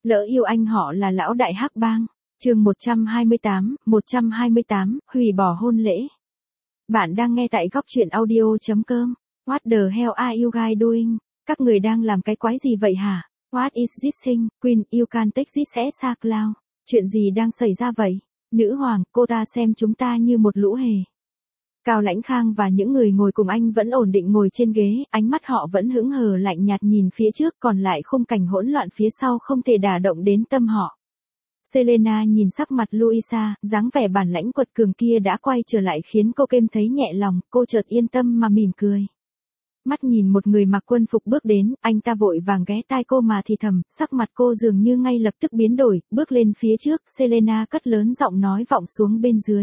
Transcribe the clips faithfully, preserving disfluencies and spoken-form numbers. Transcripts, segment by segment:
Lỡ yêu anh họ là lão đại hắc bang. Chương một trăm hai mươi tám, một trăm hai mươi tám, hủy bỏ hôn lễ. Bạn đang nghe tại góc truyện audio chấm com. What the hell are you guys doing? Các người đang làm cái quái gì vậy hả? What is this thing? Queen, you can take this as a clown. Chuyện gì đang xảy ra vậy? Nữ hoàng, cô ta xem chúng ta như một lũ hề. Cao Lãnh Khang và những người ngồi cùng anh vẫn ổn định ngồi trên ghế, ánh mắt họ vẫn hững hờ lạnh nhạt nhìn phía trước, còn lại khung cảnh hỗn loạn phía sau không thể đả động đến tâm họ. Selena nhìn sắc mặt Louisa, dáng vẻ bản lãnh quật cường kia đã quay trở lại khiến cô kem thấy nhẹ lòng, cô chợt yên tâm mà mỉm cười. Mắt nhìn một người mặc quân phục bước đến, anh ta vội vàng ghé tai cô mà thì thầm, sắc mặt cô dường như ngay lập tức biến đổi, bước lên phía trước, Selena cất lớn giọng nói vọng xuống bên dưới.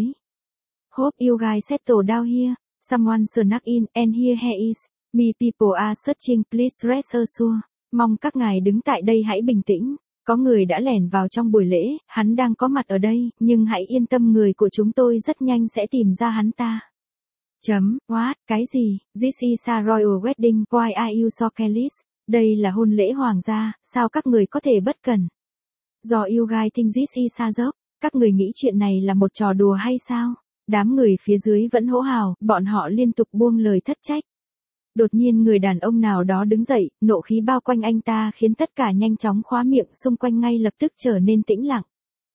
Hope you guys settle down here. Someone snuck in, and here he is. Me people are searching, please rest assured. Mong các ngài đứng tại đây hãy bình tĩnh. Có người đã lẻn vào trong buổi lễ, hắn đang có mặt ở đây, nhưng hãy yên tâm, người của chúng tôi rất nhanh sẽ tìm ra hắn ta. Chấm, what, cái gì? This is a royal wedding, why are you so careless? Đây là hôn lễ hoàng gia, sao các người có thể bất cẩn? Do you guys think this is a joke, các người nghĩ chuyện này là một trò đùa hay sao? Đám người phía dưới vẫn hỗ hào, bọn họ liên tục buông lời thất trách. Đột nhiên người đàn ông nào đó đứng dậy, nộ khí bao quanh anh ta khiến tất cả nhanh chóng khóa miệng xung quanh ngay lập tức trở nên tĩnh lặng.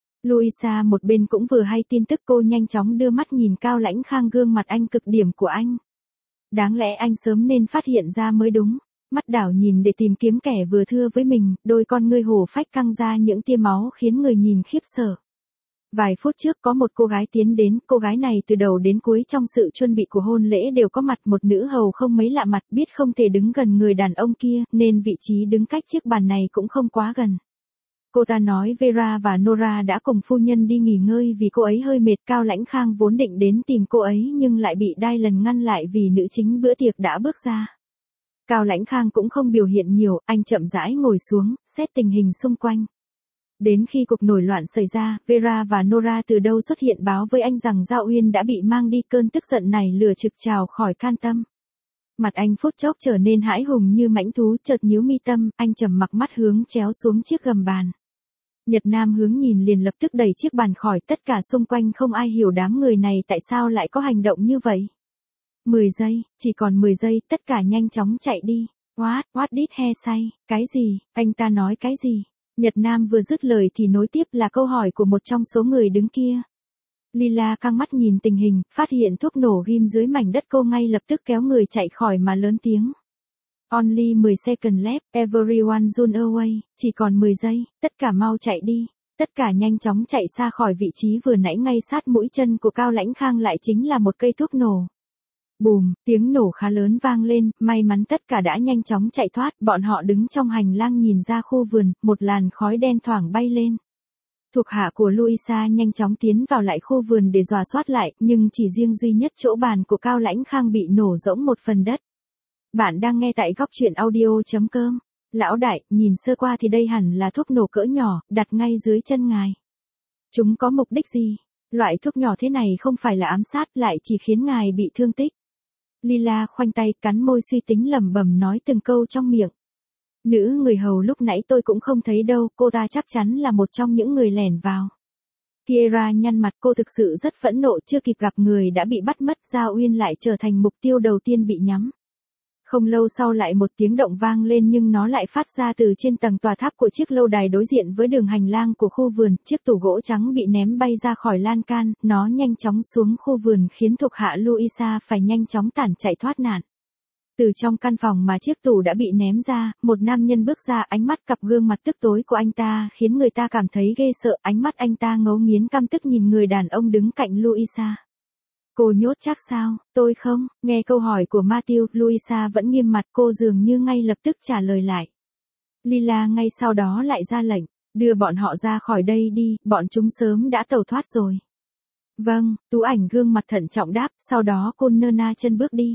Louisa một bên cũng vừa hay tin tức, cô nhanh chóng đưa mắt nhìn Cao Lãnh Khang, gương mặt anh cực điểm của anh. Đáng lẽ anh sớm nên phát hiện ra mới đúng. Mắt đảo nhìn để tìm kiếm kẻ vừa thưa với mình, đôi con ngươi hổ phách căng ra những tia máu khiến người nhìn khiếp sợ. Vài phút trước có một cô gái tiến đến, cô gái này từ đầu đến cuối trong sự chuẩn bị của hôn lễ đều có mặt, một nữ hầu không mấy lạ mặt, biết không thể đứng gần người đàn ông kia, nên vị trí đứng cách chiếc bàn này cũng không quá gần. Cô ta nói Vera và Nora đã cùng phu nhân đi nghỉ ngơi vì cô ấy hơi mệt. Cao Lãnh Khang vốn định đến tìm cô ấy nhưng lại bị Dylan ngăn lại vì nữ chính bữa tiệc đã bước ra. Cao Lãnh Khang cũng không biểu hiện nhiều, anh chậm rãi ngồi xuống, xét tình hình xung quanh. Đến khi cuộc nổi loạn xảy ra, Vera và Nora từ đâu xuất hiện báo với anh rằng Giao Uyên đã bị mang đi, cơn tức giận này lửa trực trào khỏi can tâm. Mặt anh phút chốc trở nên hãi hùng như mãnh thú, chợt nhíu mi tâm, anh trầm mặc mắt hướng chéo xuống chiếc gầm bàn. Nhật Nam hướng nhìn liền lập tức đẩy chiếc bàn khỏi, tất cả xung quanh không ai hiểu đám người này tại sao lại có hành động như vậy. mười giây, chỉ còn mười giây, tất cả nhanh chóng chạy đi. What, what did he say? Cái gì, anh ta nói cái gì? Nhật Nam vừa dứt lời thì nối tiếp là câu hỏi của một trong số người đứng kia. Lila căng mắt nhìn tình hình, phát hiện thuốc nổ ghim dưới mảnh đất, cô ngay lập tức kéo người chạy khỏi mà lớn tiếng. Only mười seconds left, everyone run away, chỉ còn mười giây, tất cả mau chạy đi. Tất cả nhanh chóng chạy xa khỏi vị trí vừa nãy, ngay sát mũi chân của Cao Lãnh Khang lại chính là một cây thuốc nổ. Bùm, tiếng nổ khá lớn vang lên, may mắn tất cả đã nhanh chóng chạy thoát, bọn họ đứng trong hành lang nhìn ra khu vườn, một làn khói đen thoảng bay lên. Thuộc hạ của Louisa nhanh chóng tiến vào lại khu vườn để dò soát lại, nhưng chỉ riêng duy nhất chỗ bàn của Cao Lãnh Khang bị nổ rỗng một phần đất. Bạn đang nghe tại góc truyện audio chấm com. Lão đại, nhìn sơ qua thì đây hẳn là thuốc nổ cỡ nhỏ, đặt ngay dưới chân ngài. Chúng có mục đích gì? Loại thuốc nhỏ thế này không phải là ám sát, lại chỉ khiến ngài bị thương tích. Lila khoanh tay, cắn môi suy tính lẩm bẩm nói từng câu trong miệng. Nữ người hầu lúc nãy tôi cũng không thấy đâu, cô ta chắc chắn là một trong những người lẻn vào. Kiera nhăn mặt, cô thực sự rất phẫn nộ, chưa kịp gặp người đã bị bắt mất, Giao Uyên lại trở thành mục tiêu đầu tiên bị nhắm. Không lâu sau lại một tiếng động vang lên, nhưng nó lại phát ra từ trên tầng tòa tháp của chiếc lâu đài đối diện với đường hành lang của khu vườn. Chiếc tủ gỗ trắng bị ném bay ra khỏi lan can, nó nhanh chóng xuống khu vườn khiến thuộc hạ Louisa phải nhanh chóng tản chạy thoát nạn. Từ trong căn phòng mà chiếc tủ đã bị ném ra, một nam nhân bước ra, ánh mắt cặp gương mặt tức tối của anh ta khiến người ta cảm thấy ghê sợ, ánh mắt anh ta ngấu nghiến căm tức nhìn người đàn ông đứng cạnh Louisa. Cô nhốt chắc sao? Tôi không. Nghe câu hỏi của Matthew, Louisa vẫn nghiêm mặt, cô dường như ngay lập tức trả lời lại. Lila ngay sau đó lại ra lệnh, đưa bọn họ ra khỏi đây đi, bọn chúng sớm đã tẩu thoát rồi. Vâng, Tú Ảnh gương mặt thận trọng đáp, sau đó cô nơ na chân bước đi.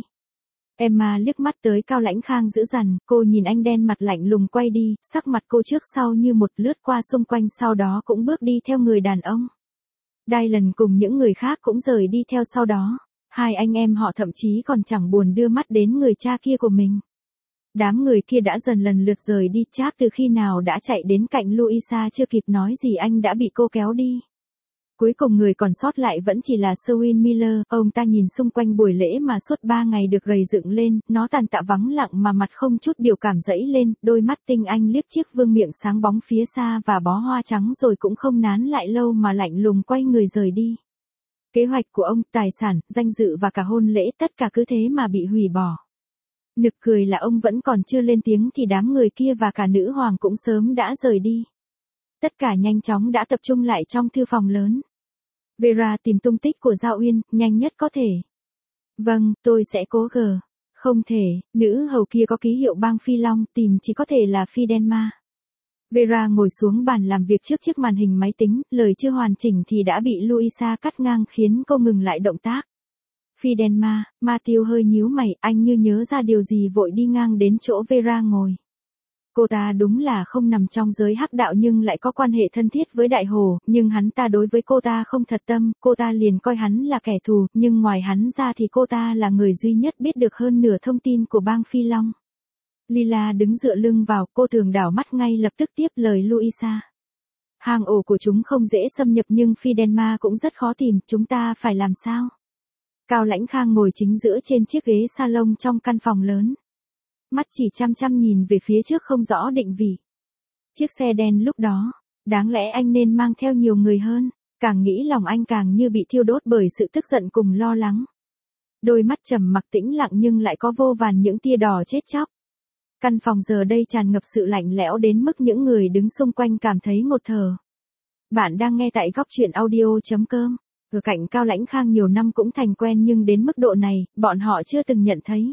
Emma liếc mắt tới Cao Lãnh Khang dữ dằn, cô nhìn anh đen mặt lạnh lùng quay đi, sắc mặt cô trước sau như một, lướt qua xung quanh sau đó cũng bước đi theo người đàn ông. Dylan cùng những người khác cũng rời đi theo sau đó. Hai anh em họ thậm chí còn chẳng buồn đưa mắt đến người cha kia của mình. Đám người kia đã dần lần lượt rời đi, Trác từ khi nào đã chạy đến cạnh Louisa, chưa kịp nói gì anh đã bị cô kéo đi. Cuối cùng người còn sót lại vẫn chỉ là Swin Miller, ông ta nhìn xung quanh buổi lễ mà suốt ba ngày được gầy dựng lên, nó tàn tạ vắng lặng mà mặt không chút biểu cảm dẫy lên, đôi mắt tinh anh liếc chiếc vương miệng sáng bóng phía xa và bó hoa trắng rồi cũng không nán lại lâu mà lạnh lùng quay người rời đi. Kế hoạch của ông, tài sản, danh dự và cả hôn lễ tất cả cứ thế mà bị hủy bỏ. Nực cười là ông vẫn còn chưa lên tiếng thì đám người kia và cả nữ hoàng cũng sớm đã rời đi. Tất cả nhanh chóng đã tập trung lại trong thư phòng lớn. Vera tìm tung tích của Giao Uyên, nhanh nhất có thể. Vâng, tôi sẽ cố gờ. Không thể, nữ hầu kia có ký hiệu bang Phi Long, tìm chỉ có thể là Phi Denma. Vera ngồi xuống bàn làm việc trước chiếc màn hình máy tính, lời chưa hoàn chỉnh thì đã bị Louisa cắt ngang khiến cô ngừng lại động tác. Phi Denma, Matthew hơi nhíu mày, anh như nhớ ra điều gì vội đi ngang đến chỗ Vera ngồi. Cô ta đúng là không nằm trong giới hắc đạo nhưng lại có quan hệ thân thiết với Đại Hồ, nhưng hắn ta đối với cô ta không thật tâm, cô ta liền coi hắn là kẻ thù, nhưng ngoài hắn ra thì cô ta là người duy nhất biết được hơn nửa thông tin của bang Phi Long. Lila đứng dựa lưng vào, cô thường đảo mắt ngay lập tức tiếp lời Louisa. Hang ổ của chúng không dễ xâm nhập nhưng Phi Denma cũng rất khó tìm, chúng ta phải làm sao? Cao Lãnh Khang ngồi chính giữa trên chiếc ghế salon trong căn phòng lớn. Mắt chỉ chăm chăm nhìn về phía trước không rõ định vị. Chiếc xe đen lúc đó, đáng lẽ anh nên mang theo nhiều người hơn, càng nghĩ lòng anh càng như bị thiêu đốt bởi sự tức giận cùng lo lắng. Đôi mắt trầm mặc tĩnh lặng nhưng lại có vô vàn những tia đỏ chết chóc. Căn phòng giờ đây tràn ngập sự lạnh lẽo đến mức những người đứng xung quanh cảm thấy ngột thở. Bạn đang nghe tại góc truyện audio chấm com. Ở cạnh Cao Lãnh Khang nhiều năm cũng thành quen nhưng đến mức độ này, bọn họ chưa từng nhận thấy.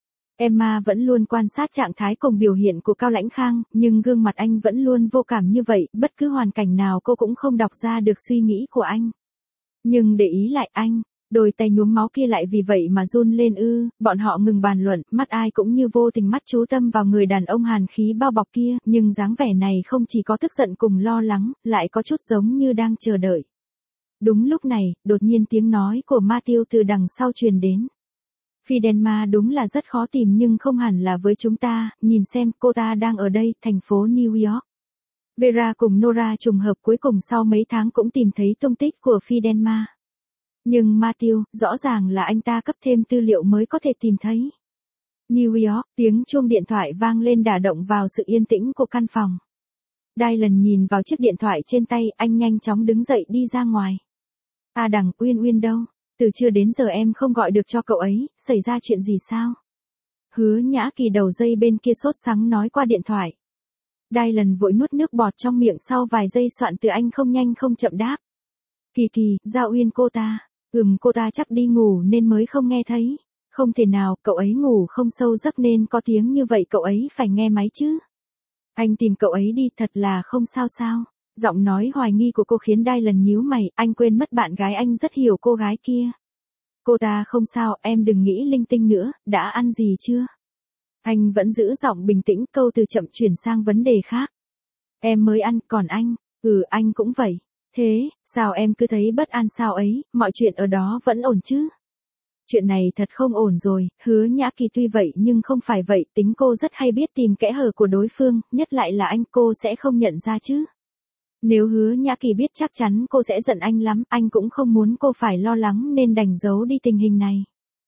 Emma vẫn luôn quan sát trạng thái cùng biểu hiện của Cao Lãnh Khang, nhưng gương mặt anh vẫn luôn vô cảm như vậy, bất cứ hoàn cảnh nào cô cũng không đọc ra được suy nghĩ của anh. Nhưng để ý lại anh, đôi tay nhuốm máu kia lại vì vậy mà run lên ư, bọn họ ngừng bàn luận, mắt ai cũng như vô tình mắt chú tâm vào người đàn ông hàn khí bao bọc kia, nhưng dáng vẻ này không chỉ có tức giận cùng lo lắng, lại có chút giống như đang chờ đợi. Đúng lúc này, đột nhiên tiếng nói của Matthew từ đằng sau truyền đến. Phi Denma đúng là rất khó tìm nhưng không hẳn là với chúng ta, nhìn xem cô ta đang ở đây, thành phố New York. Vera cùng Nora trùng hợp cuối cùng sau mấy tháng cũng tìm thấy tung tích của Phi Denma. Nhưng Matthew, rõ ràng là anh ta cấp thêm tư liệu mới có thể tìm thấy. New York, tiếng chuông điện thoại vang lên đả động vào sự yên tĩnh của căn phòng. Dylan nhìn vào chiếc điện thoại trên tay, anh nhanh chóng đứng dậy đi ra ngoài. À đằng, Uyên Uyên đâu? Từ trưa đến giờ em không gọi được cho cậu ấy, xảy ra chuyện gì sao? Hứa Nhã Kỳ đầu dây bên kia sốt sắng nói qua điện thoại. Dylan vội nuốt nước bọt trong miệng sau vài giây soạn từ anh không nhanh không chậm đáp. Kỳ Kỳ, Giao Uyên cô ta. Ừm cô ta chắc đi ngủ nên mới không nghe thấy. Không thể nào, cậu ấy ngủ không sâu giấc nên có tiếng như vậy cậu ấy phải nghe máy chứ. Anh tìm cậu ấy đi thật là không sao sao. Giọng nói hoài nghi của cô khiến Dylan nhíu mày, anh quên mất bạn gái anh rất hiểu cô gái kia. Cô ta không sao, em đừng nghĩ linh tinh nữa, đã ăn gì chưa? Anh vẫn giữ giọng bình tĩnh, câu từ chậm chuyển sang vấn đề khác. Em mới ăn, còn anh? Ừ, anh cũng vậy. Thế, sao em cứ thấy bất an sao ấy, mọi chuyện ở đó vẫn ổn chứ? Chuyện này thật không ổn rồi, Hứa Nhã Kỳ tuy vậy nhưng không phải vậy, tính cô rất hay biết tìm kẽ hở của đối phương, nhất lại là anh, cô sẽ không nhận ra chứ. Nếu Hứa Nhã Kỳ biết chắc chắn cô sẽ giận anh lắm, anh cũng không muốn cô phải lo lắng nên đành giấu đi tình hình này.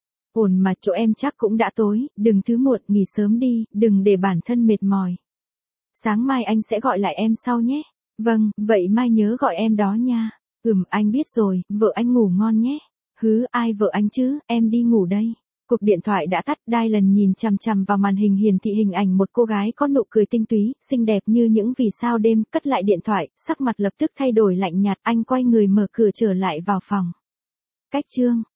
Ổn mà, chỗ em chắc cũng đã tối, đừng thứ muộn, nghỉ sớm đi, đừng để bản thân mệt mỏi. Sáng mai anh sẽ gọi lại em sau nhé. Vâng, vậy mai nhớ gọi em đó nha. Ừm, anh biết rồi, vợ anh ngủ ngon nhé. Hứ, ai vợ anh chứ, em đi ngủ đây. Cuộc điện thoại đã tắt, Dylan nhìn chằm chằm vào màn hình hiển thị hình ảnh một cô gái có nụ cười tinh túy, xinh đẹp như những vì sao đêm, cất lại điện thoại, sắc mặt lập tức thay đổi lạnh nhạt, anh quay người mở cửa trở lại vào phòng. Cách chương